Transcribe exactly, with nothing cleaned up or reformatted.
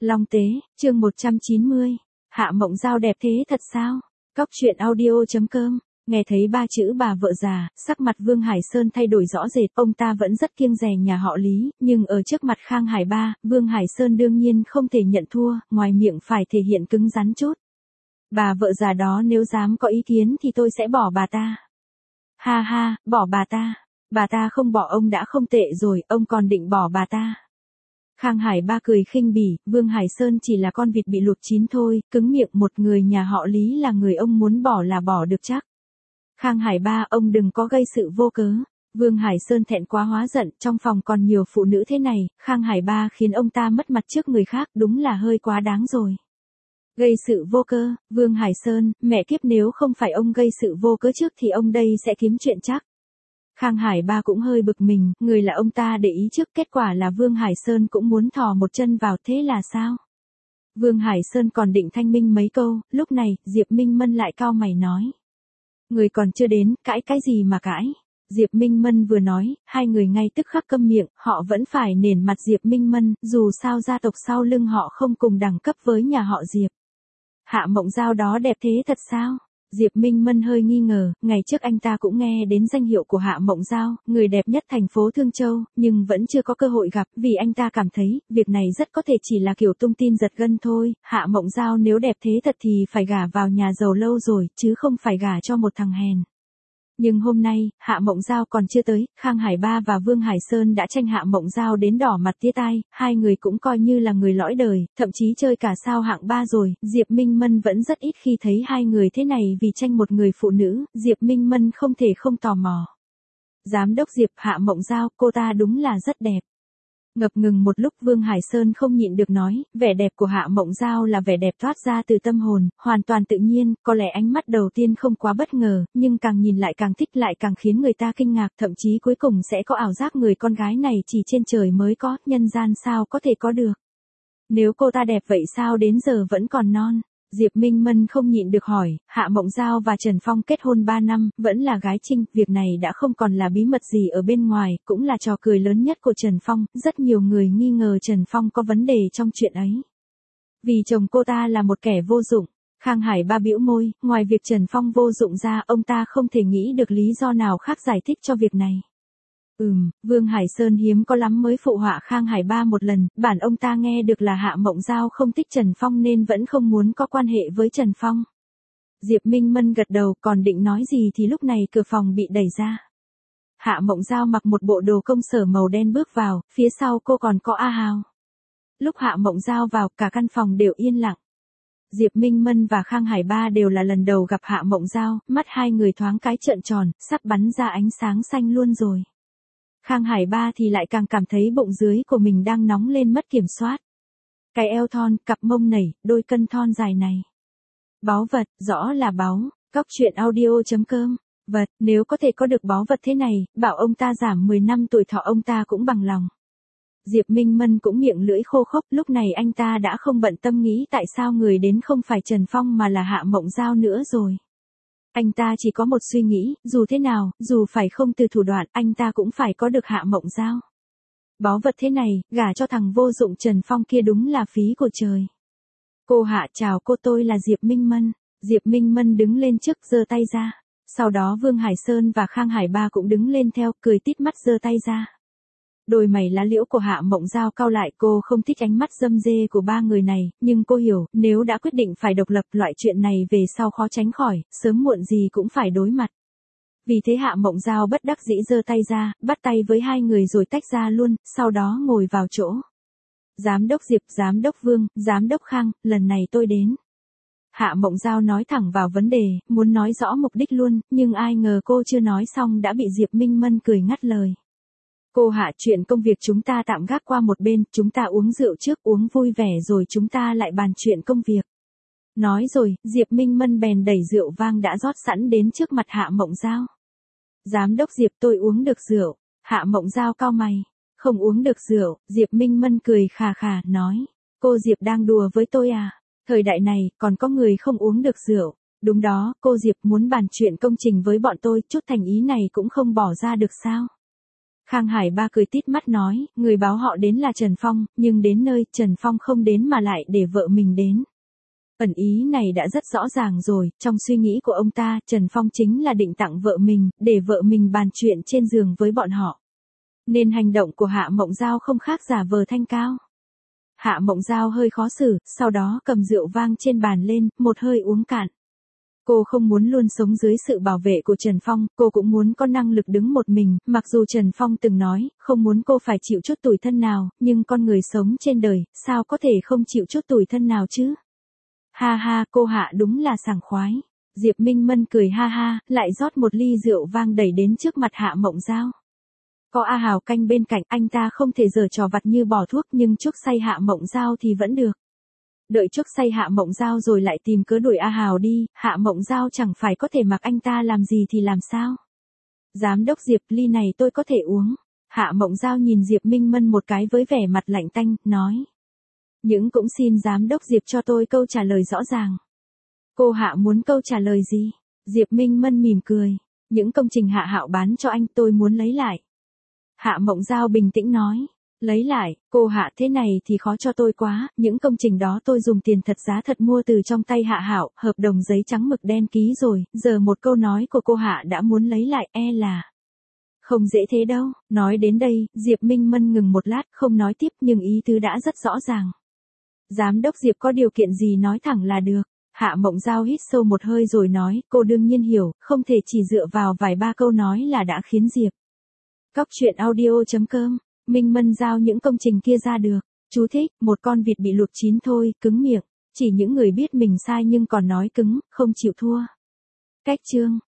Long Tế, chương một trăm chín mươi. Hạ Mộng Giao đẹp thế thật sao? Cóc truyện audio chấm com. Nghe thấy ba chữ bà vợ già, sắc mặt Vương Hải Sơn thay đổi rõ rệt, ông ta vẫn rất kiêng dè nhà họ Lý, nhưng ở trước mặt Khang Hải Ba, Vương Hải Sơn đương nhiên không thể nhận thua, ngoài miệng phải thể hiện cứng rắn chút. Bà vợ già đó nếu dám có ý kiến thì tôi sẽ bỏ bà ta. Ha ha, bỏ bà ta. Bà ta không bỏ ông đã không tệ rồi, ông còn định bỏ bà ta. Khang Hải Ba cười khinh bỉ, Vương Hải Sơn chỉ là con vịt bị luộc chín thôi, cứng miệng, một người nhà họ Lý là người ông muốn bỏ là bỏ được chắc. Khang Hải Ba, ông đừng có gây sự vô cớ. Vương Hải Sơn thẹn quá hóa giận, trong phòng còn nhiều phụ nữ thế này, Khang Hải Ba khiến ông ta mất mặt trước người khác, đúng là hơi quá đáng rồi. Gây sự vô cớ, Vương Hải Sơn, mẹ kiếp, nếu không phải ông gây sự vô cớ trước thì ông đây sẽ kiếm chuyện chắc. Khang Hải Ba cũng hơi bực mình, người là ông ta để ý trước, kết quả là Vương Hải Sơn cũng muốn thò một chân vào, thế là sao? Vương Hải Sơn còn định thanh minh mấy câu, lúc này, Diệp Minh Mân lại cau mày nói. Người còn chưa đến, cãi cái gì mà cãi? Diệp Minh Mân vừa nói, hai người ngay tức khắc câm miệng, họ vẫn phải nể mặt Diệp Minh Mân, dù sao gia tộc sau lưng họ không cùng đẳng cấp với nhà họ Diệp. Hạ Mộng Giao đó đẹp thế thật sao? Diệp Minh Mân hơi nghi ngờ, ngày trước anh ta cũng nghe đến danh hiệu của Hạ Mộng Giao, người đẹp nhất thành phố Thương Châu, nhưng vẫn chưa có cơ hội gặp, vì anh ta cảm thấy, việc này rất có thể chỉ là kiểu tung tin giật gân thôi, Hạ Mộng Giao nếu đẹp thế thật thì phải gả vào nhà giàu lâu rồi, chứ không phải gả cho một thằng hèn. Nhưng hôm nay, Hạ Mộng Giao còn chưa tới, Khang Hải Ba và Vương Hải Sơn đã tranh Hạ Mộng Giao đến đỏ mặt tía tai, hai người cũng coi như là người lõi đời, thậm chí chơi cả sao hạng ba rồi, Diệp Minh Mân vẫn rất ít khi thấy hai người thế này vì tranh một người phụ nữ, Diệp Minh Mân không thể không tò mò. Giám đốc Diệp, Hạ Mộng Giao, cô ta đúng là rất đẹp. Ngập ngừng một lúc, Vương Hải Sơn không nhịn được nói, vẻ đẹp của Hạ Mộng Giao là vẻ đẹp thoát ra từ tâm hồn, hoàn toàn tự nhiên, có lẽ ánh mắt đầu tiên không quá bất ngờ, nhưng càng nhìn lại càng thích, lại càng khiến người ta kinh ngạc, thậm chí cuối cùng sẽ có ảo giác người con gái này chỉ trên trời mới có, nhân gian sao có thể có được. Nếu cô ta đẹp vậy sao đến giờ vẫn còn non? Diệp Minh Mân không nhịn được hỏi, Hạ Mộng Giao và Trần Phong kết hôn ba năm, vẫn là gái trinh, việc này đã không còn là bí mật gì ở bên ngoài, cũng là trò cười lớn nhất của Trần Phong, rất nhiều người nghi ngờ Trần Phong có vấn đề trong chuyện ấy. Vì chồng cô ta là một kẻ vô dụng, Khang Hải Ba bĩu môi, ngoài việc Trần Phong vô dụng ra, ông ta không thể nghĩ được lý do nào khác giải thích cho việc này. Ừm, Vương Hải Sơn hiếm có lắm mới phụ họa Khang Hải Ba một lần, bản ông ta nghe được là Hạ Mộng Giao không thích Trần Phong nên vẫn không muốn có quan hệ với Trần Phong. Diệp Minh Mân gật đầu, còn định nói gì thì lúc này cửa phòng bị đẩy ra. Hạ Mộng Giao mặc một bộ đồ công sở màu đen bước vào, phía sau cô còn có A Hào. Lúc Hạ Mộng Giao vào, cả căn phòng đều yên lặng. Diệp Minh Mân và Khang Hải Ba đều là lần đầu gặp Hạ Mộng Giao, mắt hai người thoáng cái trợn tròn, sắp bắn ra ánh sáng xanh luôn rồi. Khang Hải Ba thì lại càng cảm thấy bụng dưới của mình đang nóng lên mất kiểm soát. Cái eo thon, cặp mông nảy, đôi cân thon dài này. Báu vật, rõ là báu, cóc truyện audio chấm com. Vật, nếu có thể có được báu vật thế này, bảo ông ta giảm mười năm tuổi thọ ông ta cũng bằng lòng. Diệp Minh Mân cũng miệng lưỡi khô khốc, lúc này anh ta đã không bận tâm nghĩ tại sao người đến không phải Trần Phong mà là Hạ Mộng Giao nữa rồi. Anh ta chỉ có một suy nghĩ, dù thế nào, dù phải không từ thủ đoạn, anh ta cũng phải có được Hạ Mộng Giao. Báu vật thế này, gả cho thằng vô dụng Trần Phong kia đúng là phí của trời. Cô Hạ chào cô, tôi là Diệp Minh Mân. Diệp Minh Mân đứng lên trước, giơ tay ra. Sau đó Vương Hải Sơn và Khang Hải Ba cũng đứng lên theo, cười tít mắt giơ tay ra. Đôi mày lá liễu của Hạ Mộng Giao cau lại, cô không thích ánh mắt râm rê của ba người này, nhưng cô hiểu, nếu đã quyết định phải độc lập, loại chuyện này về sau khó tránh khỏi, sớm muộn gì cũng phải đối mặt. Vì thế Hạ Mộng Giao bất đắc dĩ giơ tay ra, bắt tay với hai người rồi tách ra luôn, sau đó ngồi vào chỗ. Giám đốc Diệp, giám đốc Vương, giám đốc Khang, lần này tôi đến. Hạ Mộng Giao nói thẳng vào vấn đề, muốn nói rõ mục đích luôn, nhưng ai ngờ cô chưa nói xong đã bị Diệp Minh Mân cười ngắt lời. Cô Hạ, chuyện công việc chúng ta tạm gác qua một bên, chúng ta uống rượu trước, uống vui vẻ rồi chúng ta lại bàn chuyện công việc. Nói rồi, Diệp Minh Mân bèn đẩy rượu vang đã rót sẵn đến trước mặt Hạ Mộng Giao. Giám đốc Diệp, tôi uống được rượu. Hạ Mộng Giao cau mày. Không uống được rượu, Diệp Minh Mân cười khà khà, nói. Cô Diệp đang đùa với tôi à? Thời đại này, còn có người không uống được rượu. Đúng đó, cô Diệp muốn bàn chuyện công trình với bọn tôi, chút thành ý này cũng không bỏ ra được sao? Khang Hải Ba cười tít mắt nói, người báo họ đến là Trần Phong, nhưng đến nơi Trần Phong không đến mà lại để vợ mình đến. Ẩn ý này đã rất rõ ràng rồi, trong suy nghĩ của ông ta, Trần Phong chính là định tặng vợ mình, để vợ mình bàn chuyện trên giường với bọn họ. Nên hành động của Hạ Mộng Giao không khác giả vờ thanh cao. Hạ Mộng Giao hơi khó xử, sau đó cầm rượu vang trên bàn lên, một hơi uống cạn. Cô không muốn luôn sống dưới sự bảo vệ của Trần Phong, cô cũng muốn có năng lực đứng một mình, mặc dù Trần Phong từng nói, không muốn cô phải chịu chút tủi thân nào, nhưng con người sống trên đời, sao có thể không chịu chút tủi thân nào chứ? Ha ha, cô Hạ đúng là sảng khoái. Diệp Minh Mân cười ha ha, lại rót một ly rượu vang đẩy đến trước mặt Hạ Mộng Giao. Có A Hào canh bên cạnh, anh ta không thể giở trò vặt như bỏ thuốc, nhưng chuốc say Hạ Mộng Giao thì vẫn được. Đợi chuốc say Hạ Mộng Giao rồi lại tìm cớ đuổi A Hào đi, Hạ Mộng Giao chẳng phải có thể mặc anh ta làm gì thì làm sao. Giám đốc Diệp, ly này tôi có thể uống. Hạ Mộng Giao nhìn Diệp Minh Mân một cái với vẻ mặt lạnh tanh, nói. Nhưng cũng xin giám đốc Diệp cho tôi câu trả lời rõ ràng. Cô Hạ muốn câu trả lời gì? Diệp Minh Mân mỉm cười. Những công trình Hạ Hạo bán cho anh tôi muốn lấy lại. Hạ Mộng Giao bình tĩnh nói. Lấy lại, cô Hạ thế này thì khó cho tôi quá, những công trình đó tôi dùng tiền thật giá thật mua từ trong tay Hạ Hạo, hợp đồng giấy trắng mực đen ký rồi, giờ một câu nói của cô Hạ đã muốn lấy lại, e là không dễ thế đâu. Nói đến đây, Diệp Minh Mân ngừng một lát, không nói tiếp nhưng ý tứ đã rất rõ ràng. Giám đốc Diệp có điều kiện gì nói thẳng là được. Hạ Mộng Giao hít sâu một hơi rồi nói, cô đương nhiên hiểu, không thể chỉ dựa vào vài ba câu nói là đã khiến Diệp. Cóc truyện audio chấm com, Minh Mân giao những công trình kia ra được. Chú thích, một con vịt bị luộc chín thôi, cứng miệng. Chỉ những người biết mình sai nhưng còn nói cứng, không chịu thua. Cách chương.